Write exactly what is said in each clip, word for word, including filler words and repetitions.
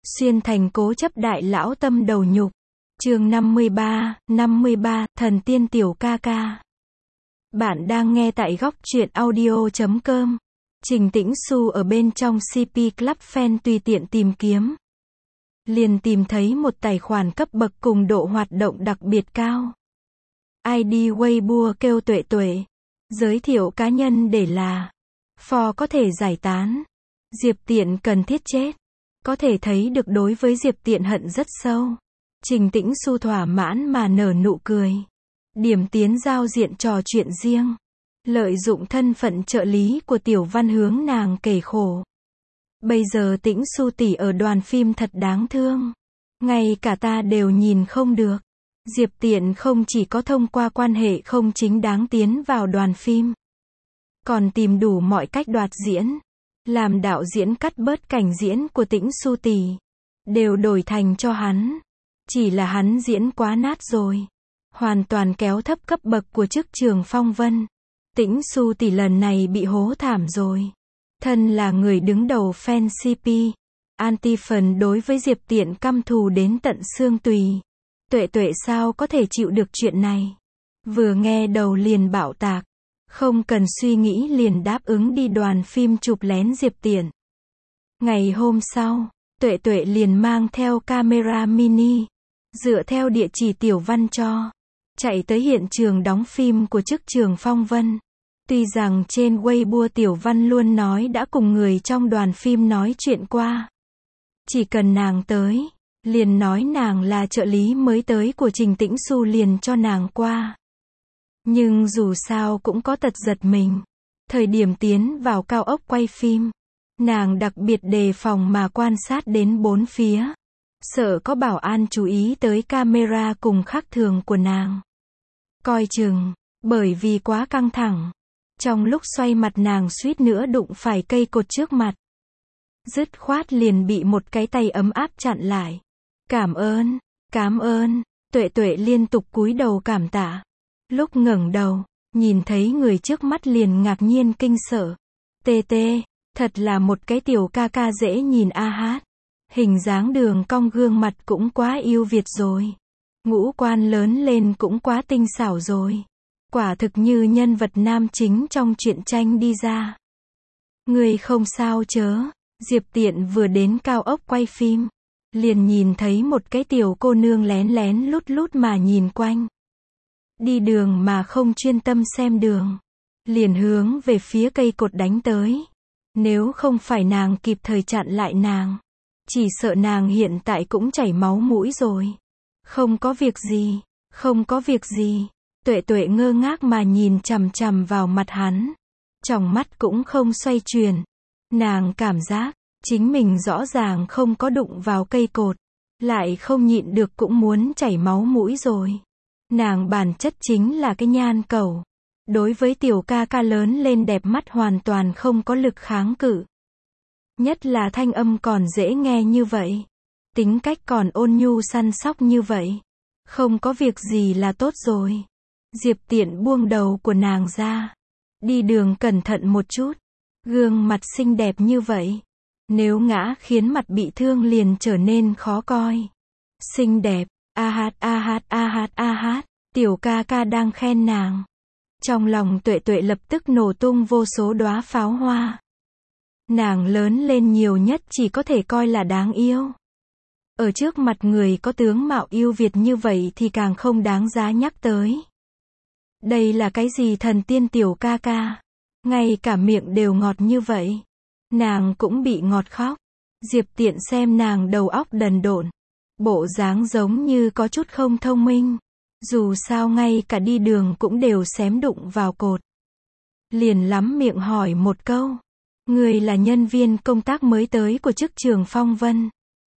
Xuyên thành cố chấp đại lão tâm đầu nhục. Chương năm mươi ba, năm mươi ba, thần tiên tiểu ca ca. Bạn đang nghe tại góc truyện audio chấm com. Trình Tĩnh Xu ở bên trong xê pê Club Fan tùy tiện tìm kiếm. Liền tìm thấy một tài khoản cấp bậc cùng độ hoạt động đặc biệt cao. i đê Weibo kêu Tuệ Tuệ. Giới thiệu cá nhân để là For có thể giải tán. Diệp Tiện cần thiết chết. Có thể thấy được đối với Diệp Tiện hận rất sâu. Trình Tĩnh Xu thỏa mãn mà nở nụ cười. Điểm tiến giao diện trò chuyện riêng. Lợi dụng thân phận trợ lý của Tiểu Văn hướng nàng kể khổ. Bây giờ Tĩnh Xu tỷ ở đoàn phim thật đáng thương. Ngay cả ta đều nhìn không được. Diệp Tiện không chỉ có thông qua quan hệ không chính đáng tiến vào đoàn phim, còn tìm đủ mọi cách đoạt diễn. Làm đạo diễn cắt bớt cảnh diễn của Tĩnh Xu tỷ, đều đổi thành cho hắn. Chỉ là hắn diễn quá nát rồi. Hoàn toàn kéo thấp cấp bậc của chức Trường Phong Vân. Tĩnh Xu tỷ lần này bị hố thảm rồi. Thân là người đứng đầu fan xê pê, anti-phần đối với Diệp Tiện căm thù đến tận xương tùy. Tuệ Tuệ sao có thể chịu được chuyện này. Vừa nghe đầu liền bạo tạc. Không cần suy nghĩ liền đáp ứng đi đoàn phim chụp lén Diệp Tiện. Ngày hôm sau, Tuệ Tuệ liền mang theo camera mini, dựa theo địa chỉ Tiểu Văn cho, chạy tới hiện trường đóng phim của chức Trường Phong Vân. Tuy rằng trên Weibo Tiểu Văn luôn nói đã cùng người trong đoàn phim nói chuyện qua. Chỉ cần nàng tới, liền nói nàng là trợ lý mới tới của Trình Tĩnh Xu liền cho nàng qua. Nhưng dù sao cũng có tật giật mình. Thời điểm tiến vào cao ốc quay phim, nàng đặc biệt đề phòng mà quan sát đến bốn phía. Sợ có bảo an chú ý tới camera cùng khác thường của nàng. Coi chừng, bởi vì quá căng thẳng. Trong lúc xoay mặt nàng suýt nữa đụng phải cây cột trước mặt. Dứt khoát liền bị một cái tay ấm áp chặn lại. Cảm ơn, cảm ơn, Tuệ Tuệ liên tục cúi đầu cảm tạ. Lúc ngẩng đầu, nhìn thấy người trước mắt liền ngạc nhiên kinh sợ. Tê tê, thật là một cái tiểu ca ca dễ nhìn a hát. Hình dáng đường cong gương mặt cũng quá yêu Việt rồi. Ngũ quan lớn lên cũng quá tinh xảo rồi. Quả thực như nhân vật nam chính trong truyện tranh đi ra. Người không sao chớ. Diệp Tiện vừa đến cao ốc quay phim, liền nhìn thấy một cái tiểu cô nương lén lén lút lút mà nhìn quanh. Đi đường mà không chuyên tâm xem đường, liền hướng về phía cây cột đánh tới. Nếu không phải nàng kịp thời chặn lại nàng, chỉ sợ nàng hiện tại cũng chảy máu mũi rồi. Không có việc gì, không có việc gì. Tuệ Tuệ ngơ ngác mà nhìn chằm chằm vào mặt hắn. Tròng mắt cũng không xoay chuyển. Nàng cảm giác, chính mình rõ ràng không có đụng vào cây cột. Lại không nhịn được cũng muốn chảy máu mũi rồi. Nàng bản chất chính là cái nhan cẩu. Đối với tiểu ca ca lớn lên đẹp mắt hoàn toàn không có lực kháng cự. Nhất là thanh âm còn dễ nghe như vậy. Tính cách còn ôn nhu săn sóc như vậy. Không có việc gì là tốt rồi. Diệp Tiện buông đầu của nàng ra. Đi đường cẩn thận một chút. Gương mặt xinh đẹp như vậy. Nếu ngã khiến mặt bị thương liền trở nên khó coi. Xinh đẹp. A hát a hát a hát a hát. Tiểu ca ca đang khen nàng. Trong lòng Tuệ Tuệ lập tức nổ tung vô số đóa pháo hoa. Nàng lớn lên nhiều nhất chỉ có thể coi là đáng yêu. Ở trước mặt người có tướng mạo yêu Việt như vậy thì càng không đáng giá nhắc tới. Đây là cái gì thần tiên tiểu ca ca. Ngay cả miệng đều ngọt như vậy. Nàng cũng bị ngọt khóc. Diệp Tiện xem nàng đầu óc đần độn. Bộ dáng giống như có chút không thông minh. Dù sao ngay cả đi đường cũng đều xém đụng vào cột. Liền lắm miệng hỏi một câu. Người là nhân viên công tác mới tới của chức Trường Phong Vân.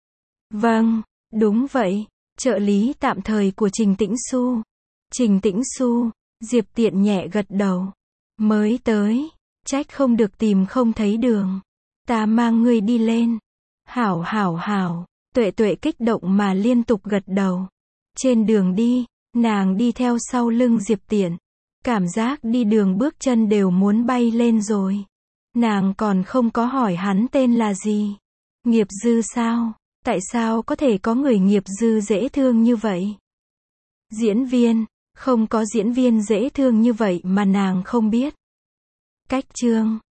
Vâng, đúng vậy. Trợ lý tạm thời của Trình Tĩnh Xu. Trình Tĩnh Xu. Diệp Tiện nhẹ gật đầu. Mới tới. Trách không được tìm không thấy đường. Ta mang ngươi đi lên. Hảo hảo hảo. Tuệ Tuệ kích động mà liên tục gật đầu. Trên đường đi, nàng đi theo sau lưng Diệp Tiện. Cảm giác đi đường bước chân đều muốn bay lên rồi. Nàng còn không có hỏi hắn tên là gì. Nghiệp dư sao? Tại sao có thể có người nghiệp dư dễ thương như vậy? Diễn viên, không có diễn viên dễ thương như vậy mà nàng không biết. Cách chương